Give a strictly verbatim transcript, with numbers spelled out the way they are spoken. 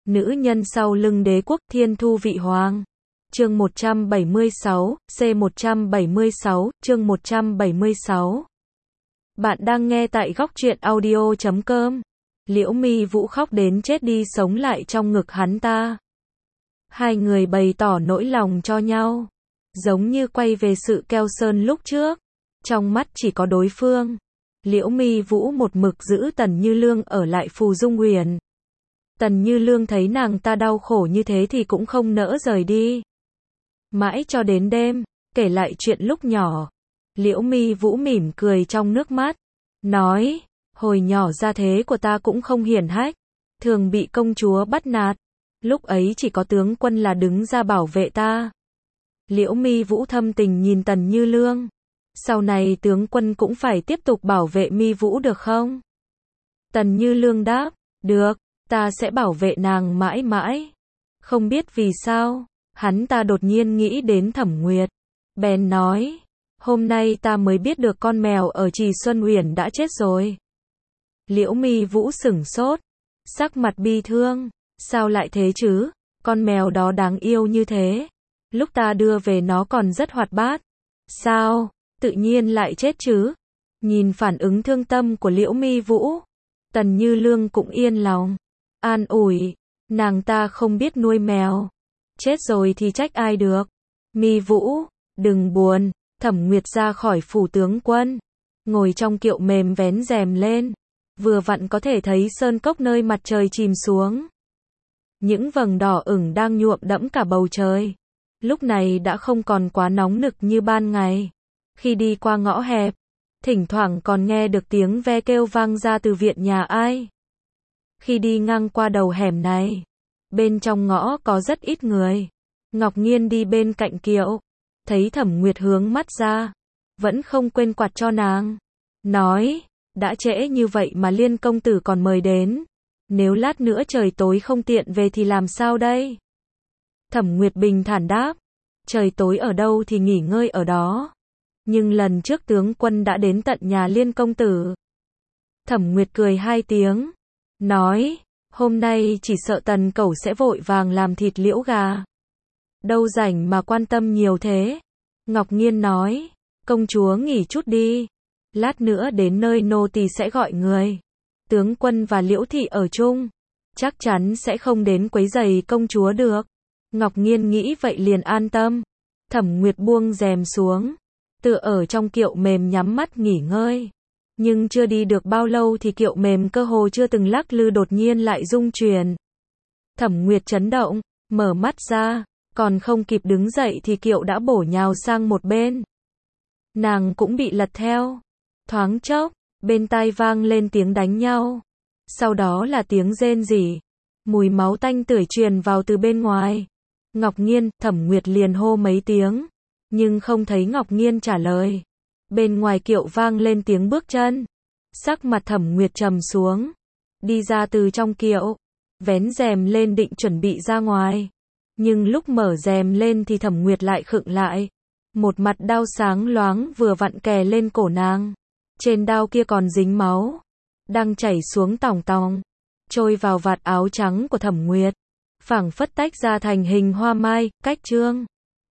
Nữ nhân sau lưng đế quốc thiên thu vị hoàng. Chương một trăm bảy mươi sáu, C một trăm bảy mươi sáu, chương một trăm bảy mươi sáu. Bạn đang nghe tại góc truyện audio chấm com. Liễu Mi Vũ khóc đến chết đi sống lại trong ngực hắn ta. Hai người bày tỏ nỗi lòng cho nhau, giống như quay về sự keo sơn lúc trước. Trong mắt chỉ có đối phương. Liễu Mi Vũ một mực giữ Tần Như Lương ở lại Phù Dung Huyền. Tần Như Lương thấy nàng ta đau khổ như thế thì cũng không nỡ rời đi. Mãi cho đến đêm, kể lại chuyện lúc nhỏ. Liễu Mi Vũ mỉm cười trong nước mắt, nói, hồi nhỏ gia thế của ta cũng không hiển hách, thường bị công chúa bắt nạt. Lúc ấy chỉ có tướng quân là đứng ra bảo vệ ta. Liễu Mi Vũ thâm tình nhìn Tần Như Lương. Sau này tướng quân cũng phải tiếp tục bảo vệ Mi Vũ được không? Tần Như Lương đáp, được, ta sẽ bảo vệ nàng mãi mãi. Không biết vì sao, hắn ta đột nhiên nghĩ đến Thẩm Nguyệt. Bèn nói, hôm nay ta mới biết được con mèo ở Trì Xuân Huyền đã chết rồi. Liễu Mi Vũ sửng sốt, sắc mặt bi thương, sao lại thế chứ, con mèo đó đáng yêu như thế. Lúc ta đưa về nó còn rất hoạt bát. Sao, tự nhiên lại chết chứ? Nhìn phản ứng thương tâm của Liễu Mi Vũ, Tần Như Lương cũng yên lòng, an ủi, nàng ta không biết nuôi mèo. Chết rồi thì trách ai được. Mi Vũ, đừng buồn. Thẩm Nguyệt ra khỏi phủ tướng quân, ngồi trong kiệu mềm vén rèm lên, vừa vặn có thể thấy sơn cốc nơi mặt trời chìm xuống. Những vầng đỏ ửng đang nhuộm đẫm cả bầu trời. Lúc này đã không còn quá nóng nực như ban ngày. Khi đi qua ngõ hẹp, thỉnh thoảng còn nghe được tiếng ve kêu vang ra từ viện nhà ai. Khi đi ngang qua đầu hẻm này, bên trong ngõ có rất ít người. Ngọc Nghiên đi bên cạnh kiệu, thấy Thẩm Nguyệt hướng mắt ra, vẫn không quên quạt cho nàng. Nói, đã trễ như vậy mà Liên công tử còn mời đến. Nếu lát nữa trời tối không tiện về thì làm sao đây? Thẩm Nguyệt bình thản đáp, trời tối ở đâu thì nghỉ ngơi ở đó. Nhưng lần trước tướng quân đã đến tận nhà Liên công tử. Thẩm Nguyệt cười hai tiếng, nói, hôm nay chỉ sợ Tần Cẩu sẽ vội vàng làm thịt liễu gà. Đâu rảnh mà quan tâm nhiều thế. Ngọc Nghiên nói, công chúa nghỉ chút đi. Lát nữa đến nơi nô tỳ sẽ gọi người. Tướng quân và Liễu thị ở chung, chắc chắn sẽ không đến quấy rầy công chúa được. Ngọc Nghiên nghĩ vậy liền an tâm. Thẩm Nguyệt buông rèm xuống, tựa ở trong kiệu mềm nhắm mắt nghỉ ngơi. Nhưng chưa đi được bao lâu thì kiệu mềm cơ hồ chưa từng lắc lư đột nhiên lại rung chuyển. Thẩm Nguyệt chấn động, mở mắt ra, còn không kịp đứng dậy thì kiệu đã bổ nhào sang một bên. Nàng cũng bị lật theo. Thoáng chốc, bên tai vang lên tiếng đánh nhau. Sau đó là tiếng rên rỉ. Mùi máu tanh tưởi truyền vào từ bên ngoài. Ngọc Nghiên, Thẩm Nguyệt liền hô mấy tiếng, nhưng không thấy Ngọc Nghiên trả lời. Bên ngoài kiệu vang lên tiếng bước chân. Sắc mặt Thẩm Nguyệt trầm xuống, đi ra từ trong kiệu, vén rèm lên định chuẩn bị ra ngoài. Nhưng lúc mở rèm lên thì Thẩm Nguyệt lại khựng lại. Một mặt đao sáng loáng vừa vặn kè lên cổ nàng. Trên đao kia còn dính máu, đang chảy xuống tòng tòng, trôi vào vạt áo trắng của Thẩm Nguyệt, phảng phất tách ra thành hình hoa mai, cách trương.